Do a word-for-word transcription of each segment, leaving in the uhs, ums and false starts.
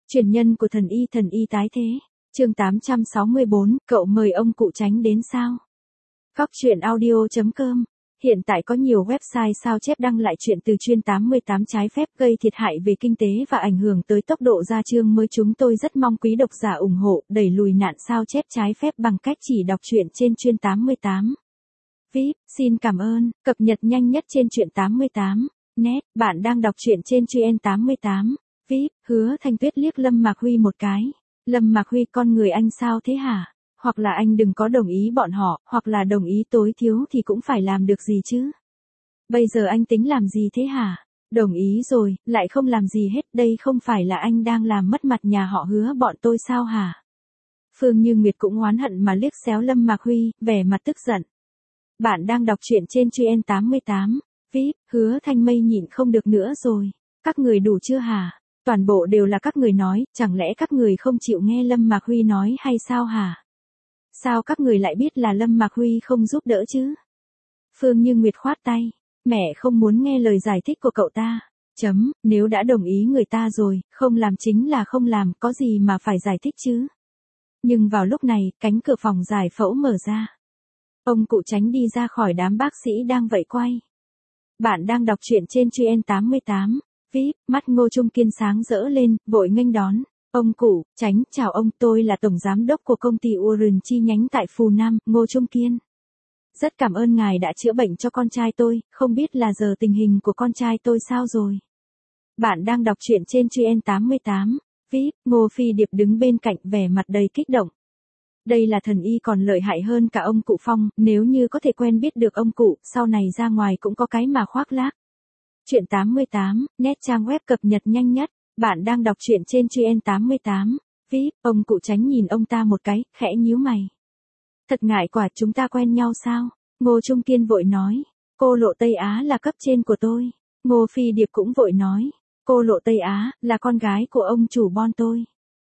Truyền nhân của thần y thần y tái thế. Chương tám trăm sáu mươi bốn, cậu mời ông cụ Tránh đến sao? Cóc truyện audio chấm com. Hiện tại có nhiều website sao chép đăng lại chuyện từ chuyên tám mươi tám trái phép gây thiệt hại về kinh tế và ảnh hưởng tới tốc độ ra chương mới. Chúng tôi rất mong quý độc giả ủng hộ đẩy lùi nạn sao chép trái phép bằng cách chỉ đọc truyện trên chuyên tám mươi tám. vê i pê, xin cảm ơn, cập nhật nhanh nhất trên truyện tám mươi tám. Net, bạn đang đọc truyện trên chuyên tám mươi tám. vê i pê, Hứa Thanh Tuyết liếc Lâm Mạc Huy một cái. Lâm Mạc Huy, con người anh sao thế hả? Hoặc là anh đừng có đồng ý bọn họ, hoặc là đồng ý tối thiếu thì cũng phải làm được gì chứ. Bây giờ anh tính làm gì thế hả? Đồng ý rồi, lại không làm gì hết, đây không phải là anh đang làm mất mặt nhà họ Hứa bọn tôi sao hả? Phương Như Nguyệt cũng oán hận mà liếc xéo Lâm Mạc Huy, vẻ mặt tức giận. Bạn đang đọc truyện trên chuyên tám mươi tám. vê i pê, Hứa Thanh Mây nhịn không được nữa rồi. Các người đủ chưa hả? Toàn bộ đều là các người nói, chẳng lẽ các người không chịu nghe Lâm Mạc Huy nói hay sao hả? Sao các người lại biết là Lâm Mạc Huy không giúp đỡ chứ? Phương Như Nguyệt khoát tay. Mẹ không muốn nghe lời giải thích của cậu ta. Chấm, nếu đã đồng ý người ta rồi, không làm chính là không làm, có gì mà phải giải thích chứ? Nhưng vào lúc này, cánh cửa phòng giải phẫu mở ra. Ông cụ Tránh đi ra khỏi đám bác sĩ đang vẫy quay. Bạn đang đọc truyện trên chuyên tám mươi tám. vê i pê, mắt Ngô Trung Kiên sáng rỡ lên, vội nghênh đón. Ông cụ Tránh, chào ông, tôi là tổng giám đốc của công ty Uren chi nhánh tại Phù Nam, Ngô Trung Kiên. Rất cảm ơn ngài đã chữa bệnh cho con trai tôi, không biết là giờ tình hình của con trai tôi sao rồi. Bạn đang đọc truyện trên chuyên tám mươi tám. vê i pê, Ngô Phi Điệp đứng bên cạnh vẻ mặt đầy kích động. Đây là thần y còn lợi hại hơn cả ông cụ Phong, nếu như có thể quen biết được ông cụ, sau này ra ngoài cũng có cái mà khoác lác. Truyện tám mươi tám, net trang web cập nhật nhanh nhất. Bạn đang đọc truyện trên chuyên tám mươi tám. vê i pê, ông cụ Tránh nhìn ông ta một cái, khẽ nhíu mày. Thật ngại quả, chúng ta quen nhau sao? Ngô Trung Kiên vội nói. Cô Lộ Tây Á là cấp trên của tôi. Ngô Phi Điệp cũng vội nói. Cô Lộ Tây Á, là con gái của ông chủ bon tôi.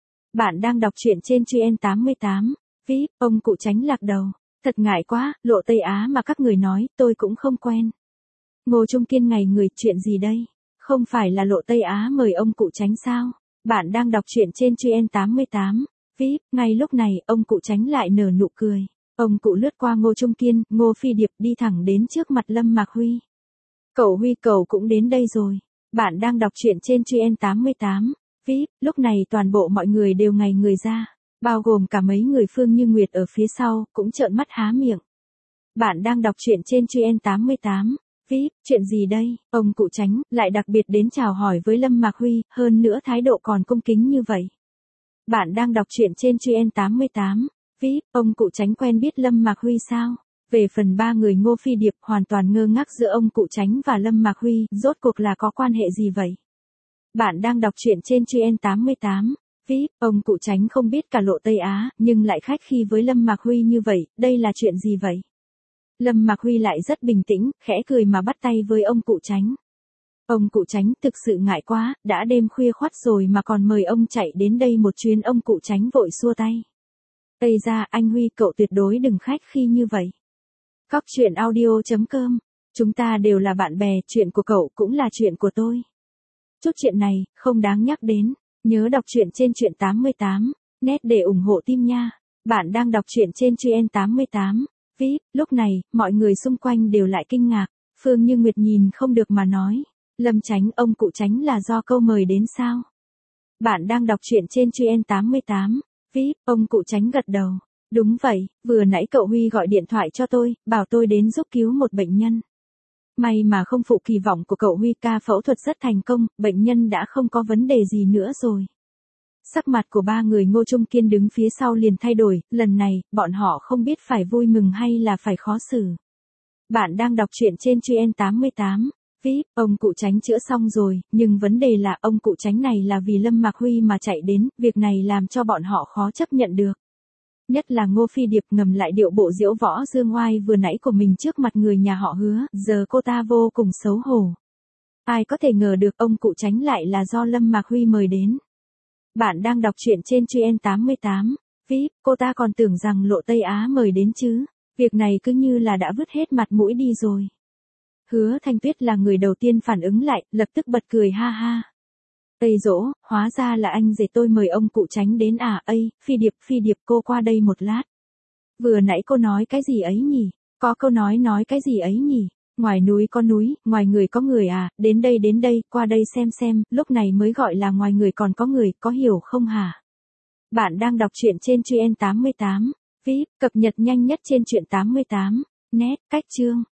Bạn đang đọc truyện trên chuyên tám mươi tám. vê i pê, ông cụ Tránh lạc đầu. Thật ngại quá, Lộ Tây Á mà các người nói, tôi cũng không quen. Ngô Trung Kiên ngày người, chuyện gì đây? Không phải là Lộ Tây Á mời ông cụ Tránh sao? Bạn đang đọc truyện trên chuyên tám mươi tám. vê i pê, ngay lúc này, ông cụ Tránh lại nở nụ cười. Ông cụ lướt qua Ngô Trung Kiên, Ngô Phi Điệp đi thẳng đến trước mặt Lâm Mạc Huy. Cậu Huy, cậu cũng đến đây rồi. Bạn đang đọc truyện trên chuyên tám mươi tám. vê i pê, lúc này toàn bộ mọi người đều ngây người ra. Bao gồm cả mấy người Phương Như Nguyệt ở phía sau, cũng trợn mắt há miệng. Bạn đang đọc truyện trên chuyên tám mươi tám. vê i pê, chuyện gì đây? Ông cụ Tránh lại đặc biệt đến chào hỏi với Lâm Mạc Huy, hơn nữa thái độ còn cung kính như vậy. Bạn đang đọc truyện trên chuyên tám mươi tám. vê i pê, ông cụ Tránh quen biết Lâm Mạc Huy sao? Về phần ba người Ngô Phi Điệp hoàn toàn ngơ ngác giữa ông cụ Tránh và Lâm Mạc Huy, rốt cuộc là có quan hệ gì vậy? Bạn đang đọc truyện trên chuyên tám mươi tám. vê i pê, ông cụ Tránh không biết cả Lộ Tây Á, nhưng lại khách khí với Lâm Mạc Huy như vậy, đây là chuyện gì vậy? Lâm Mạc Huy lại rất bình tĩnh, khẽ cười mà bắt tay với ông cụ Tránh. Ông cụ Tránh thực sự ngại quá, đã đêm khuya khoắt rồi mà còn mời ông chạy đến đây một chuyến, ông cụ Tránh vội xua tay. Ây ra, anh Huy, cậu tuyệt đối đừng khách khí như vậy. Cóc truyện audio chấm com. Chúng ta đều là bạn bè, chuyện của cậu cũng là chuyện của tôi. Chút chuyện này, không đáng nhắc đến. Nhớ đọc truyện trên truyện tám mươi tám. Net để ủng hộ team nha. Bạn đang đọc truyện trên chuyên tám mươi tám. vê i pê, lúc này, mọi người xung quanh đều lại kinh ngạc. Phương Như Nguyệt nhìn không được mà nói. Lâm Tránh, ông cụ Tránh là do câu mời đến sao? Bạn đang đọc truyện trên chuyên tám mươi tám. vê i pê, ông cụ Tránh gật đầu. Đúng vậy, vừa nãy cậu Huy gọi điện thoại cho tôi, bảo tôi đến giúp cứu một bệnh nhân. May mà không phụ kỳ vọng của cậu Huy, ca phẫu thuật rất thành công, bệnh nhân đã không có vấn đề gì nữa rồi. Sắc mặt của ba người Ngô Trung Kiên đứng phía sau liền thay đổi, lần này, bọn họ không biết phải vui mừng hay là phải khó xử. Bạn đang đọc truyện trên chuyên tám mươi tám. vê i pê, ông cụ Tránh chữa xong rồi, nhưng vấn đề là ông cụ Tránh này là vì Lâm Mạc Huy mà chạy đến, việc này làm cho bọn họ khó chấp nhận được. Nhất là Ngô Phi Điệp ngầm lại điệu bộ diễu võ dương oai vừa nãy của mình trước mặt người nhà họ Hứa, giờ cô ta vô cùng xấu hổ. Ai có thể ngờ được ông cụ Tránh lại là do Lâm Mạc Huy mời đến. Bạn đang đọc truyện trên chuyên tám mươi tám. vê i pê, cô ta còn tưởng rằng Lộ Tây Á mời đến chứ. Việc này cứ như là đã vứt hết mặt mũi đi rồi. Hứa Thanh Tuyết là người đầu tiên phản ứng lại, lập tức bật cười ha ha. Tây dỗ, hóa ra là anh rể tôi mời ông cụ Tránh đến à, ây, Phi Điệp, Phi Điệp cô qua đây một lát. Vừa nãy cô nói cái gì ấy nhỉ? Có câu nói nói cái gì ấy nhỉ? Ngoài núi có núi, ngoài người có người à, đến đây đến đây, qua đây xem xem, lúc này mới gọi là ngoài người còn có người, có hiểu không hả? Bạn đang đọc truyện trên Truyện tám mươi tám, vê i pê, cập nhật nhanh nhất trên Truyện tám mươi tám, net, cách chương.